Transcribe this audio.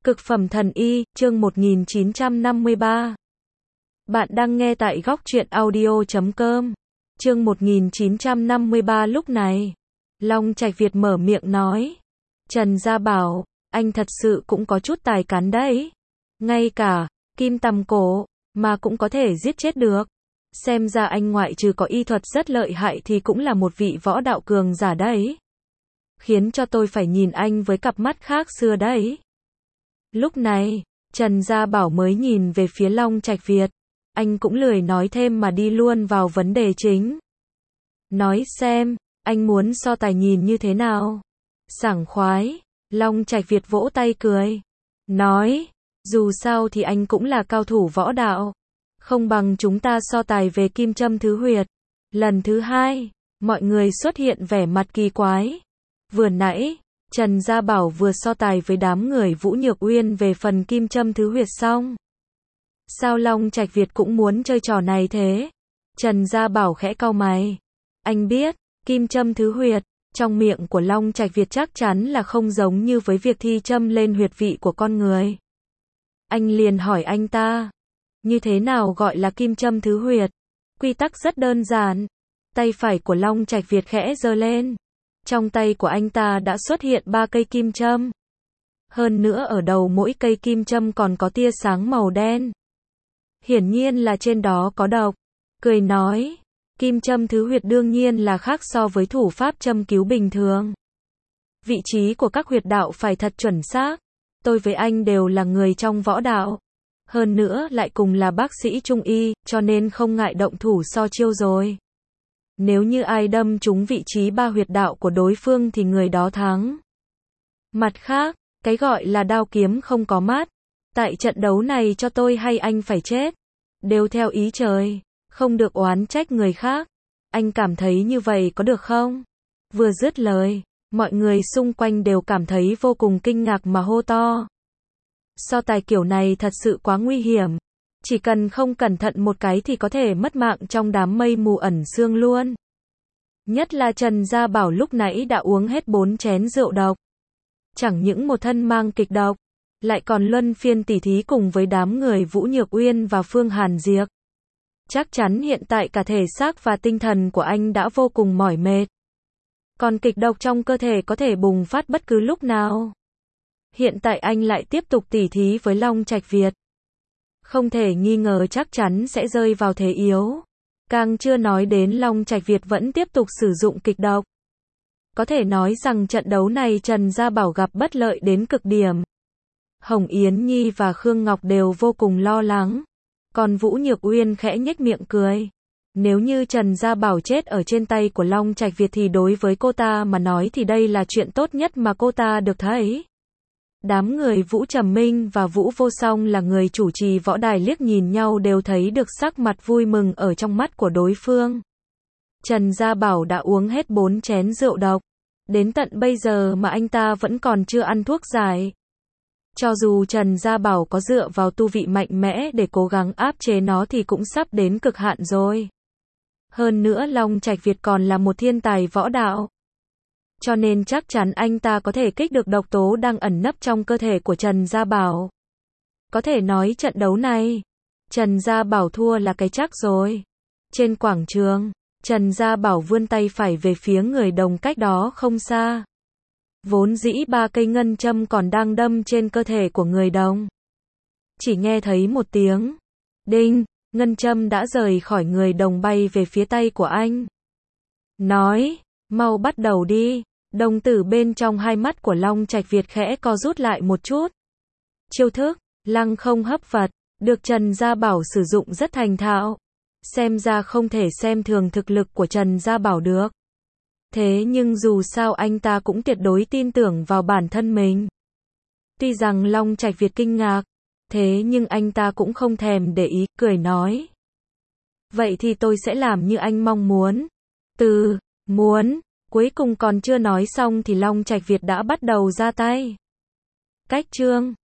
Cực phẩm thần y, chương 1953. Bạn đang nghe tại góc truyện audio.com. Chương 1953. Lúc này, Long Trạch Việt mở miệng nói. Trần Gia Bảo, anh thật sự cũng có chút tài cán đấy. Ngay cả kim tầm cổ mà cũng có thể giết chết được. Xem ra anh ngoại trừ có y thuật rất lợi hại thì cũng là một vị võ đạo cường giả đấy. Khiến cho tôi phải nhìn anh với cặp mắt khác xưa đấy. Lúc này, Trần Gia Bảo mới nhìn về phía Long Trạch Việt. Anh cũng lười nói thêm mà đi luôn vào vấn đề chính. Nói xem, anh muốn so tài nhìn như thế nào? Sảng khoái, Long Trạch Việt vỗ tay cười. Nói, dù sao thì anh cũng là cao thủ võ đạo. Không bằng chúng ta so tài về kim châm thứ huyệt. Lần thứ hai, mọi người xuất hiện vẻ mặt kỳ quái. Vừa nãy, Trần Gia Bảo vừa so tài với đám người Vũ Nhược Uyên về phần kim châm thứ huyệt xong. Sao Long Trạch Việt cũng muốn chơi trò này thế? Trần Gia Bảo khẽ cau mày. Anh biết, kim châm thứ huyệt, trong miệng của Long Trạch Việt chắc chắn là không giống như với việc thi châm lên huyệt vị của con người. Anh liền hỏi anh ta, như thế nào gọi là kim châm thứ huyệt? Quy tắc rất đơn giản. Tay phải của Long Trạch Việt khẽ giơ lên. Trong tay của anh ta đã xuất hiện 3 cây kim châm. Hơn nữa ở đầu mỗi cây kim châm còn có tia sáng màu đen. Hiển nhiên là trên đó có độc. Cười nói, kim châm thứ huyệt đương nhiên là khác so với thủ pháp châm cứu bình thường. Vị trí của các huyệt đạo phải thật chuẩn xác. Tôi với anh đều là người trong võ đạo. Hơn nữa lại cùng là bác sĩ trung y, cho nên không ngại động thủ so chiêu rồi. Nếu như ai đâm trúng vị trí 3 huyệt đạo của đối phương thì người đó thắng. Mặt khác, cái gọi là đao kiếm không có mắt. Tại trận đấu này cho tôi hay anh phải chết. Đều theo ý trời, không được oán trách người khác. Anh cảm thấy như vậy có được không? Vừa dứt lời, mọi người xung quanh đều cảm thấy vô cùng kinh ngạc mà hô to. So tài kiểu này thật sự quá nguy hiểm. Chỉ cần không cẩn thận một cái thì có thể mất mạng trong đám mây mù ẩn sương luôn. Nhất là Trần Gia Bảo lúc nãy đã uống hết 4 chén rượu độc. Chẳng những một thân mang kịch độc, lại còn luân phiên tỉ thí cùng với đám người Vũ Nhược Uyên và Phương Hàn Diệp. Chắc chắn hiện tại cả thể xác và tinh thần của anh đã vô cùng mỏi mệt. Còn kịch độc trong cơ thể có thể bùng phát bất cứ lúc nào. Hiện tại anh lại tiếp tục tỉ thí với Long Trạch Việt. Không thể nghi ngờ chắc chắn sẽ rơi vào thế yếu. Càng chưa nói đến Long Trạch Việt vẫn tiếp tục sử dụng kịch độc. Có thể nói rằng trận đấu này Trần Gia Bảo gặp bất lợi đến cực điểm. Hồng Yến Nhi và Khương Ngọc đều vô cùng lo lắng. Còn Vũ Nhược Uyên khẽ nhếch miệng cười. Nếu như Trần Gia Bảo chết ở trên tay của Long Trạch Việt thì đối với cô ta mà nói thì đây là chuyện tốt nhất mà cô ta được thấy. Đám người Vũ Trầm Minh và Vũ Vô Song là người chủ trì võ đài liếc nhìn nhau đều thấy được sắc mặt vui mừng ở trong mắt của đối phương. Trần Gia Bảo đã uống hết 4 chén rượu độc. Đến tận bây giờ mà anh ta vẫn còn chưa ăn thuốc giải. Cho dù Trần Gia Bảo có dựa vào tu vị mạnh mẽ để cố gắng áp chế nó thì cũng sắp đến cực hạn rồi. Hơn nữa Long Trạch Việt còn là một thiên tài võ đạo. Cho nên chắc chắn anh ta có thể kích được độc tố đang ẩn nấp trong cơ thể của Trần Gia Bảo. Có thể nói trận đấu này, Trần Gia Bảo thua là cái chắc rồi. Trên quảng trường, Trần Gia Bảo vươn tay phải về phía người đồng cách đó không xa. Vốn dĩ 3 cây ngân châm còn đang đâm trên cơ thể của người đồng. Chỉ nghe thấy một tiếng đinh, ngân châm đã rời khỏi người đồng bay về phía tay của anh. Nói, mau bắt đầu đi. Đồng tử bên trong hai mắt của Long Trạch Việt khẽ co rút lại một chút. Chiêu thức, lăng không hấp vật, được Trần Gia Bảo sử dụng rất thành thạo. Xem ra không thể xem thường thực lực của Trần Gia Bảo được. Thế nhưng dù sao anh ta cũng tuyệt đối tin tưởng vào bản thân mình. Tuy rằng Long Trạch Việt kinh ngạc, thế nhưng anh ta cũng không thèm để ý, cười nói. Vậy thì tôi sẽ làm như anh mong muốn. Muốn. Cuối cùng còn chưa nói xong thì Long Trạch Việt đã bắt đầu ra tay. Cách chương